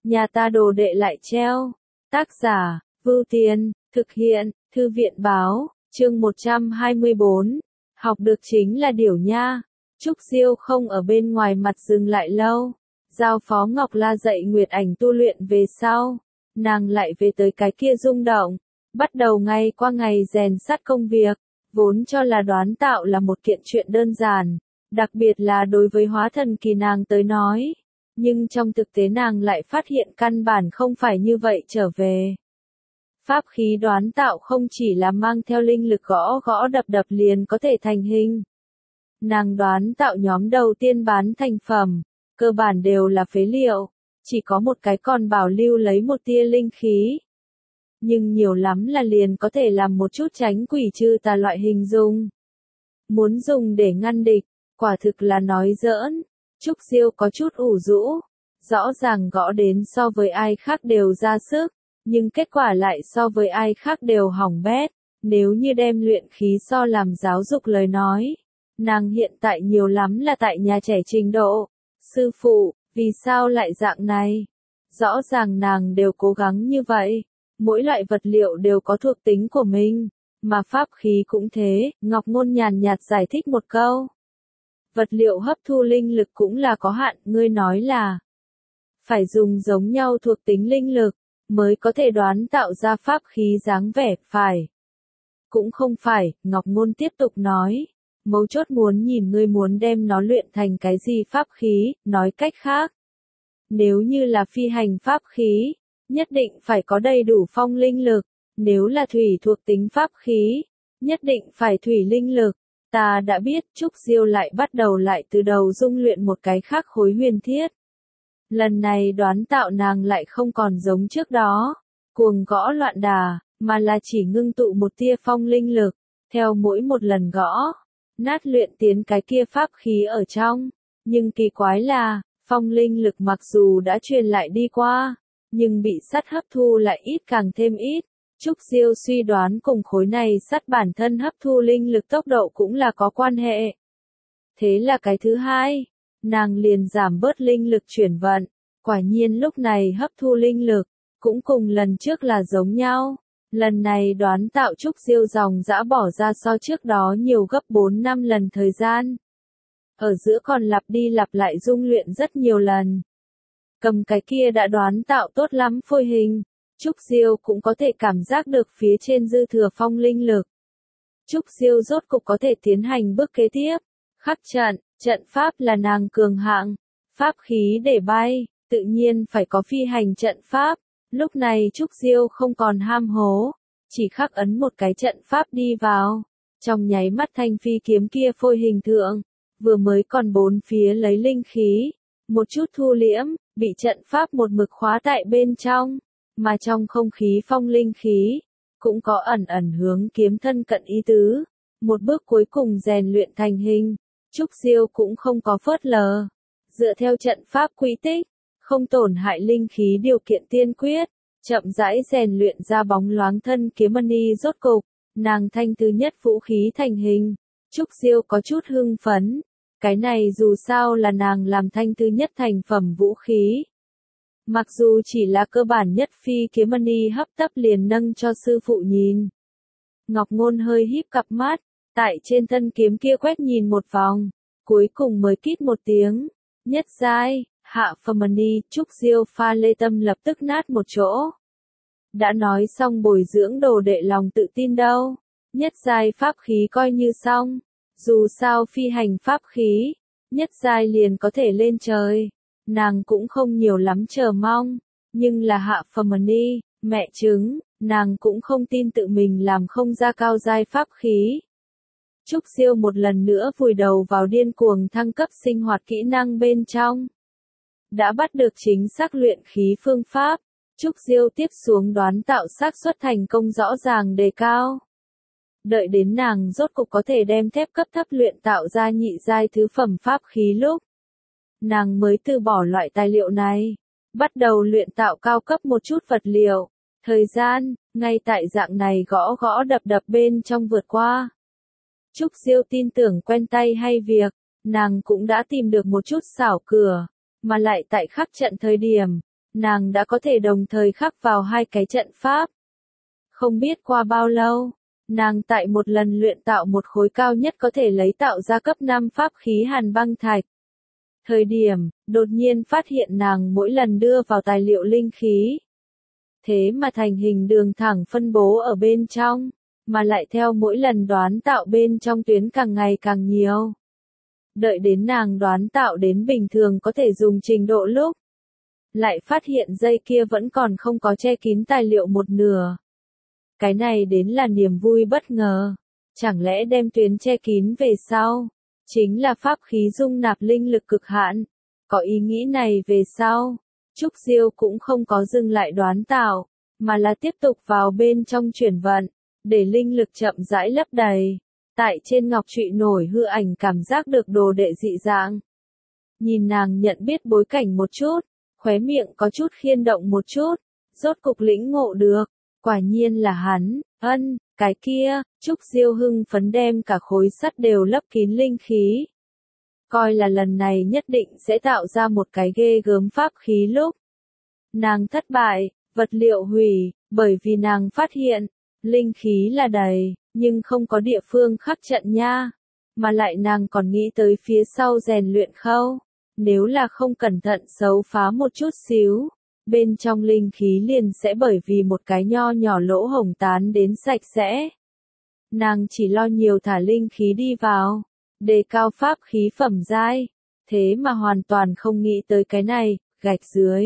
nhà ta đồ đệ lại treo. Tác giả, Vưu Tiên, thực hiện, Thư viện báo, chương 124. Học được chính là điểu nha. Trúc Diêu không ở bên ngoài mặt dừng lại lâu. Giao phó Ngọc La dạy Nguyệt Ảnh tu luyện về sau. Nàng lại về tới cái kia rung động. Bắt đầu ngày qua ngày rèn sắt công việc. Vốn cho là đoán tạo là một kiện chuyện đơn giản. Đặc biệt là đối với hóa thần kỳ nàng tới nói. Nhưng trong thực tế nàng lại phát hiện căn bản không phải như vậy trở về. Pháp khí đoán tạo không chỉ là mang theo linh lực gõ gõ đập đập liền có thể thành hình. Nàng đoán tạo nhóm đầu tiên bán thành phẩm, cơ bản đều là phế liệu, chỉ có một cái còn bảo lưu lấy một tia linh khí. Nhưng nhiều lắm là liền có thể làm một chút tránh quỷ trừ tà loại hình dùng. Muốn dùng để ngăn địch, quả thực là nói giỡn. Trúc Diêu có chút ủ rũ, rõ ràng gõ đến so với ai khác đều ra sức, nhưng kết quả lại so với ai khác đều hỏng bét. Nếu như đem luyện khí so làm giáo dục lời nói, nàng hiện tại nhiều lắm là tại nhà trẻ trình độ. Sư phụ, vì sao lại dạng này? Rõ ràng nàng đều cố gắng như vậy, mỗi loại vật liệu đều có thuộc tính của mình, mà pháp khí cũng thế. Ngọc Ngôn nhàn nhạt giải thích một câu. Vật liệu hấp thu linh lực cũng là có hạn, ngươi nói là phải dùng giống nhau thuộc tính linh lực mới có thể đoán tạo ra pháp khí dáng vẻ, phải? Cũng không phải, Ngọc Ngôn tiếp tục nói, mấu chốt muốn nhìn ngươi muốn đem nó luyện thành cái gì pháp khí, nói cách khác. Nếu như là phi hành pháp khí, nhất định phải có đầy đủ phong linh lực, nếu là thủy thuộc tính pháp khí, nhất định phải thủy linh lực. Ta đã biết. Trúc Diêu lại bắt đầu lại từ đầu dung luyện một cái khác khối huyền thiết. Lần này đoán tạo nàng lại không còn giống trước đó, cuồng gõ loạn đà, mà là chỉ ngưng tụ một tia phong linh lực, theo mỗi một lần gõ, nát luyện tiến cái kia pháp khí ở trong. Nhưng kỳ quái là, phong linh lực mặc dù đã truyền lại đi qua, nhưng bị sắt hấp thu lại ít càng thêm ít. Trúc Diêu suy đoán cùng khối này sắt bản thân hấp thu linh lực tốc độ cũng là có quan hệ. Thế là cái thứ hai, nàng liền giảm bớt linh lực chuyển vận, quả nhiên lúc này hấp thu linh lực, cũng cùng lần trước là giống nhau. Lần này đoán tạo Trúc Diêu dòng dã bỏ ra so trước đó nhiều gấp 4-5 lần thời gian. Ở giữa còn lặp đi lặp lại dung luyện rất nhiều lần. Cầm cái kia đã đoán tạo tốt lắm phôi hình, Trúc Diêu cũng có thể cảm giác được phía trên dư thừa phong linh lực. Trúc Diêu rốt cục có thể tiến hành bước kế tiếp. Khắc trận, trận pháp là nàng cường hạng. Pháp khí để bay, tự nhiên phải có phi hành trận pháp. Lúc này Trúc Diêu không còn ham hố, chỉ khắc ấn một cái trận pháp đi vào. Trong nháy mắt thanh phi kiếm kia phôi hình thượng, vừa mới còn bốn phía lấy linh khí, một chút thu liễm, bị trận pháp một mực khóa tại bên trong. Mà trong không khí phong linh khí, cũng có ẩn ẩn hướng kiếm thân cận ý tứ. Một bước cuối cùng rèn luyện thành hình, Trúc Diêu cũng không có phớt lờ. Dựa theo trận pháp quy tích, không tổn hại linh khí điều kiện tiên quyết, chậm rãi rèn luyện ra bóng loáng thân kiếm mani. Rốt cục, nàng thanh thứ nhất vũ khí thành hình. Trúc Diêu có chút hưng phấn. Cái này dù sao là nàng làm thanh thứ nhất thành phẩm vũ khí. Mặc dù chỉ là cơ bản nhất phi kiếm mani hấp tấp liền nâng cho sư phụ nhìn. Ngọc Ngôn hơi híp cặp mắt, tại trên thân kiếm kia quét nhìn một vòng, cuối cùng mới kít một tiếng. Nhất giai, hạ phẩm mani. Trúc Diêu pha lê tâm lập tức nát một chỗ. Đã nói xong bồi dưỡng đồ đệ lòng tự tin đâu. Nhất giai pháp khí coi như xong. Dù sao phi hành pháp khí, nhất giai liền có thể lên trời. Nàng cũng không nhiều lắm chờ mong, nhưng là hạ phẩm mani, mẹ chứng, nàng cũng không tin tự mình làm không ra cao giai pháp khí. Trúc Diêu một lần nữa vùi đầu vào điên cuồng thăng cấp sinh hoạt kỹ năng bên trong. Đã bắt được chính xác luyện khí phương pháp, Trúc Diêu tiếp xuống đoán tạo xác suất thành công rõ ràng đề cao. Đợi đến nàng rốt cục có thể đem thép cấp thấp luyện tạo ra nhị giai thứ phẩm pháp khí lúc, nàng mới từ bỏ loại tài liệu này, bắt đầu luyện tạo cao cấp một chút vật liệu. Thời gian, ngay tại dạng này gõ gõ đập đập bên trong vượt qua. Trúc Diêu tin tưởng quen tay hay việc, nàng cũng đã tìm được một chút xảo cửa, mà lại tại khắc trận thời điểm, nàng đã có thể đồng thời khắc vào hai cái trận pháp. Không biết qua bao lâu, nàng tại một lần luyện tạo một khối cao nhất có thể lấy tạo ra cấp 5 pháp khí hàn băng thạch. Thời điểm, đột nhiên phát hiện nàng mỗi lần đưa vào tài liệu linh khí. Thế mà thành hình đường thẳng phân bố ở bên trong, mà lại theo mỗi lần đoán tạo bên trong tuyến càng ngày càng nhiều. Đợi đến nàng đoán tạo đến bình thường có thể dùng trình độ lúc, lại phát hiện dây kia vẫn còn không có che kín tài liệu một nửa. Cái này đến là niềm vui bất ngờ. Chẳng lẽ đem tuyến che kín về sau, chính là pháp khí dung nạp linh lực cực hạn. Có ý nghĩ này về sau, Trúc Diêu cũng không có dừng lại đoán tạo, mà là tiếp tục vào bên trong chuyển vận, để linh lực chậm rãi lấp đầy. Tại trên ngọc trụy nổi hư ảnh cảm giác được đồ đệ dị dạng. Nhìn nàng nhận biết bối cảnh một chút, khóe miệng có chút khiên động một chút, rốt cục lĩnh ngộ được, quả nhiên là hắn, cái kia, Trúc Diêu hưng phấn đem cả khối sắt đều lấp kín linh khí. Coi là lần này nhất định sẽ tạo ra một cái ghê gớm pháp khí lúc. Nàng thất bại, vật liệu hủy, bởi vì nàng phát hiện, linh khí là đầy, nhưng không có địa phương khắc trận nha. Mà lại nàng còn nghĩ tới phía sau rèn luyện khâu. Nếu là không cẩn thận xấu phá một chút xíu, bên trong linh khí liền sẽ bởi vì một cái nho nhỏ lỗ hổng tán đến sạch sẽ. Nàng chỉ lo nhiều thả linh khí đi vào, đề cao pháp khí phẩm giai, thế mà hoàn toàn không nghĩ tới cái này, gạch dưới.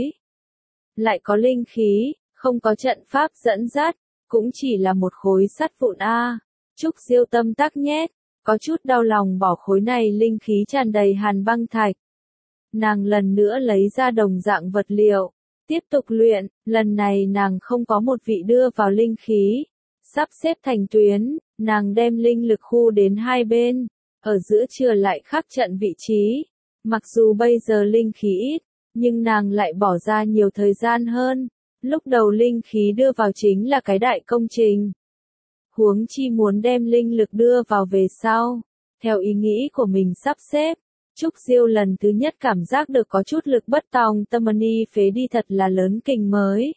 Lại có linh khí, không có trận pháp dẫn dắt, cũng chỉ là một khối sắt vụn a. Trúc Diêu tâm tắc nhét, có chút đau lòng bỏ khối này linh khí tràn đầy hàn băng thạch. Nàng lần nữa lấy ra đồng dạng vật liệu, tiếp tục luyện, lần này nàng không có một vị đưa vào linh khí, sắp xếp thành tuyến, nàng đem linh lực khu đến hai bên, ở giữa chừa lại khắc trận vị trí. Mặc dù bây giờ linh khí ít, nhưng nàng lại bỏ ra nhiều thời gian hơn. Lúc đầu linh khí đưa vào chính là cái đại công trình. Huống chi muốn đem linh lực đưa vào về sau, theo ý nghĩ của mình sắp xếp. Trúc Diêu lần thứ nhất cảm giác được có chút lực bất tòng tâm ni phế đi thật là lớn kinh mới.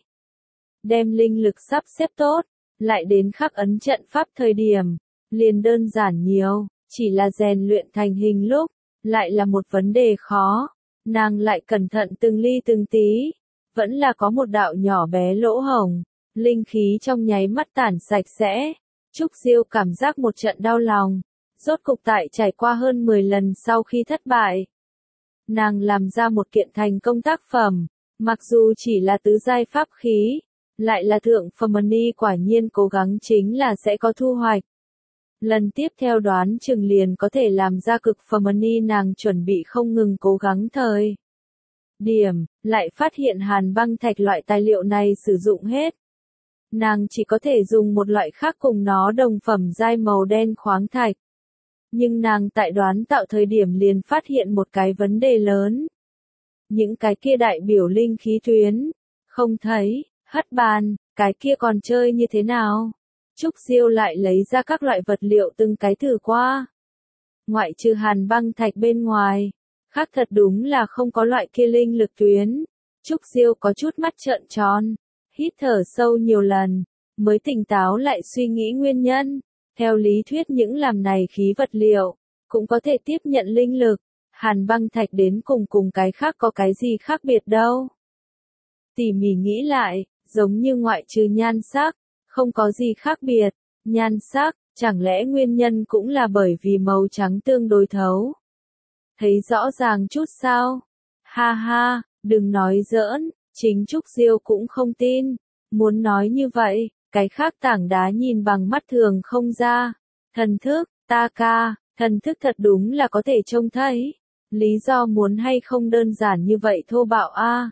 Đem linh lực sắp xếp tốt, lại đến khắc ấn trận pháp thời điểm, liền đơn giản nhiều, chỉ là rèn luyện thành hình lúc, lại là một vấn đề khó. Nàng lại cẩn thận từng ly từng tí, vẫn là có một đạo nhỏ bé lỗ hổng, linh khí trong nháy mắt tản sạch sẽ. Trúc Diêu cảm giác một trận đau lòng. Rốt cục tại trải qua hơn 10 lần sau khi thất bại. Nàng làm ra một kiện thành công tác phẩm, mặc dù chỉ là tứ giai pháp khí, lại là thượng phẩm ni quả nhiên cố gắng chính là sẽ có thu hoạch. Lần tiếp theo đoán chừng liền có thể làm ra cực phẩm ni nàng chuẩn bị không ngừng cố gắng thời điểm, lại phát hiện hàn băng thạch loại tài liệu này sử dụng hết. Nàng chỉ có thể dùng một loại khác cùng nó đồng phẩm giai màu đen khoáng thạch. Nhưng nàng tại đoán tạo thời điểm liền phát hiện một cái vấn đề lớn. Những cái kia đại biểu linh khí tuyến, không thấy, hất bàn, cái kia còn chơi như thế nào? Trúc Diêu lại lấy ra các loại vật liệu từng cái thử qua. Ngoại trừ hàn băng thạch bên ngoài, khác thật đúng là không có loại kia linh lực tuyến. Trúc Diêu có chút mắt trợn tròn, hít thở sâu nhiều lần, mới tỉnh táo lại suy nghĩ nguyên nhân. Theo lý thuyết những làm này khí vật liệu, cũng có thể tiếp nhận linh lực, hàn băng thạch đến cùng cái khác có cái gì khác biệt đâu. Tỉ mỉ nghĩ lại, giống như ngoại trừ nhan sắc, không có gì khác biệt, nhan sắc, chẳng lẽ nguyên nhân cũng là bởi vì màu trắng tương đối thấu. Thấy rõ ràng chút sao? Ha ha, đừng nói giỡn, chính Trúc Diêu cũng không tin, muốn nói như vậy. Cái khác tảng đá nhìn bằng mắt thường không ra. Thần thức, ta ca, thần thức thật đúng là có thể trông thấy. Lý do muốn hay không đơn giản như vậy thô bạo a.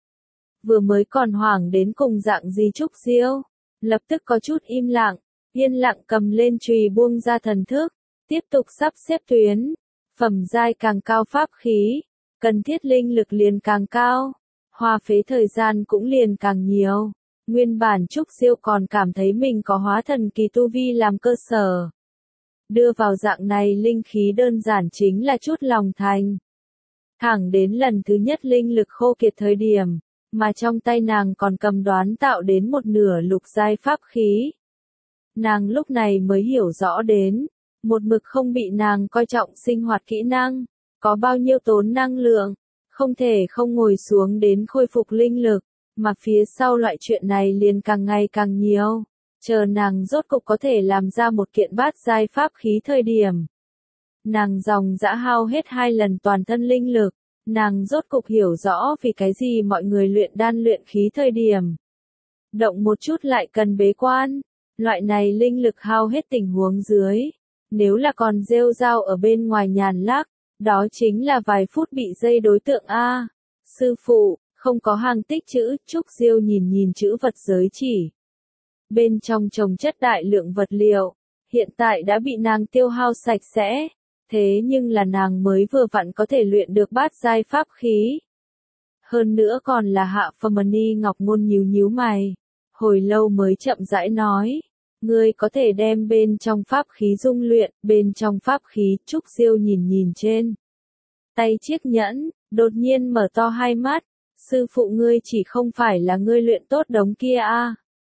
Vừa mới còn hoảng đến cùng dạng gì Trúc Diêu, lập tức có chút im lặng, yên lặng cầm lên chùy buông ra thần thức, tiếp tục sắp xếp tuyến. Phẩm giai càng cao pháp khí, cần thiết linh lực liền càng cao, hoa phế thời gian cũng liền càng nhiều. Nguyên bản Trúc Diêu còn cảm thấy mình có hóa thần kỳ tu vi làm cơ sở. Đưa vào dạng này linh khí đơn giản chính là chút lòng thành. Thẳng đến lần thứ nhất linh lực khô kiệt thời điểm, mà trong tay nàng còn cầm đoán tạo đến một nửa lục giai pháp khí. Nàng lúc này mới hiểu rõ đến, một mực không bị nàng coi trọng sinh hoạt kỹ năng, có bao nhiêu tốn năng lượng, không thể không ngồi xuống đến khôi phục linh lực, mà phía sau loại chuyện này liền càng ngày càng nhiều, chờ nàng rốt cục có thể làm ra một kiện bát giai pháp khí thời điểm. Nàng dòng dã hao hết 2 lần toàn thân linh lực, nàng rốt cục hiểu rõ vì cái gì mọi người luyện đan luyện khí thời điểm. Động một chút lại cần bế quan, loại này linh lực hao hết tình huống dưới. Nếu là còn rêu rao ở bên ngoài nhàn lác, đó chính là vài phút bị dây đối tượng A. Sư phụ, không có hàng tích chữ, Trúc Diêu nhìn nhìn chữ vật giới chỉ. Bên trong trồng chất đại lượng vật liệu, hiện tại đã bị nàng tiêu hao sạch sẽ, thế nhưng là nàng mới vừa vặn có thể luyện được bát giai pháp khí. Hơn nữa còn là Hạ Phẩm Ni Ngọc Ngôn nhíu nhíu mày, hồi lâu mới chậm rãi nói. Ngươi có thể đem bên trong pháp khí dung luyện, bên trong pháp khí, Trúc Diêu nhìn nhìn trên. Tay chiếc nhẫn, đột nhiên mở to hai mắt, sư phụ ngươi chỉ không phải là ngươi luyện tốt đống kia a?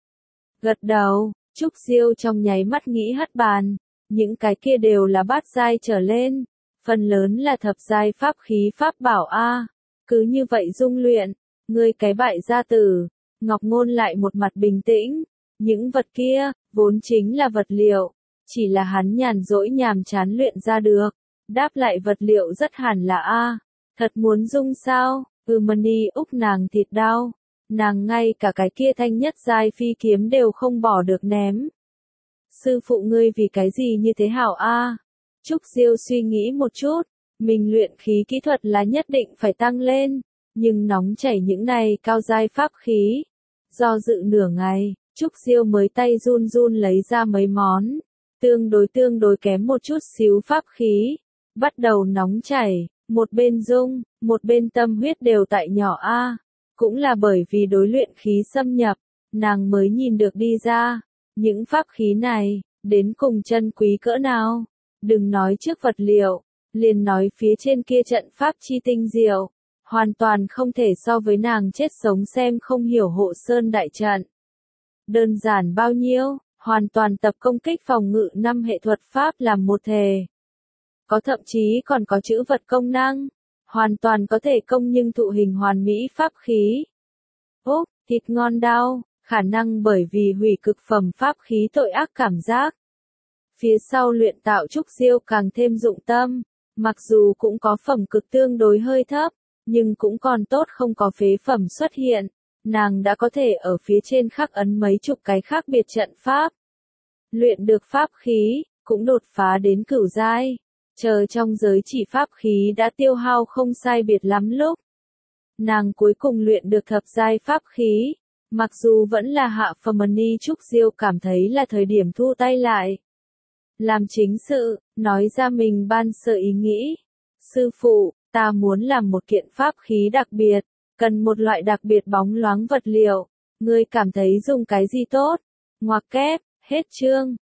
Gật đầu, Trúc Diêu trong nháy mắt nghĩ hất bàn, những cái kia đều là bát giai trở lên, phần lớn là thập giai pháp khí pháp bảo a. Cứ như vậy dung luyện, ngươi cái bại gia tử. Ngọc Ngôn lại một mặt bình tĩnh. Những vật kia, vốn chính là vật liệu, chỉ là hắn nhàn rỗi nhàm chán luyện ra được. Đáp lại vật liệu rất hẳn là A, thật muốn dung sao, Mani úc nàng thịt đau. Nàng ngay cả cái kia thanh nhất giai phi kiếm đều không bỏ được ném. Sư phụ ngươi vì cái gì như thế hảo A? Trúc Diêu suy nghĩ một chút, mình luyện khí kỹ thuật là nhất định phải tăng lên, nhưng nóng chảy những này cao giai pháp khí. Do dự nửa ngày, Trúc Diêu mới tay run run lấy ra mấy món, tương đối kém một chút xíu pháp khí, bắt đầu nóng chảy, một bên dung, một bên tâm huyết đều tại nhỏ A, cũng là bởi vì đối luyện khí xâm nhập, nàng mới nhìn được đi ra, những pháp khí này, đến cùng chân quý cỡ nào, đừng nói trước vật liệu, liền nói phía trên kia trận pháp chi tinh diệu, hoàn toàn không thể so với nàng chết sống xem không hiểu hộ sơn đại trận. Đơn giản bao nhiêu, hoàn toàn tập công kích phòng ngự 5 hệ thuật pháp làm một thể. Có thậm chí còn có chữ vật công năng, hoàn toàn có thể công nhưng thụ hình hoàn mỹ pháp khí. Úp, thịt ngon đau, khả năng bởi vì hủy cực phẩm pháp khí tội ác cảm giác. Phía sau luyện tạo Trúc Diêu càng thêm dụng tâm, mặc dù cũng có phẩm cực tương đối hơi thấp, nhưng cũng còn tốt không có phế phẩm xuất hiện. Nàng đã có thể ở phía trên khắc ấn mấy chục cái khác biệt trận pháp. Luyện được pháp khí, cũng đột phá đến cửu giai. Chờ trong giới chỉ pháp khí đã tiêu hao không sai biệt lắm lúc. Nàng cuối cùng luyện được thập giai pháp khí. Mặc dù vẫn là Hạ Phẩm Ni Trúc Diêu cảm thấy là thời điểm thu tay lại. Làm chính sự, nói ra mình ban sơ ý nghĩ. Sư phụ, ta muốn làm một kiện pháp khí đặc biệt. Cần một loại đặc biệt bóng loáng vật liệu, ngươi cảm thấy dùng cái gì tốt? Ngoặc kép, hết chương.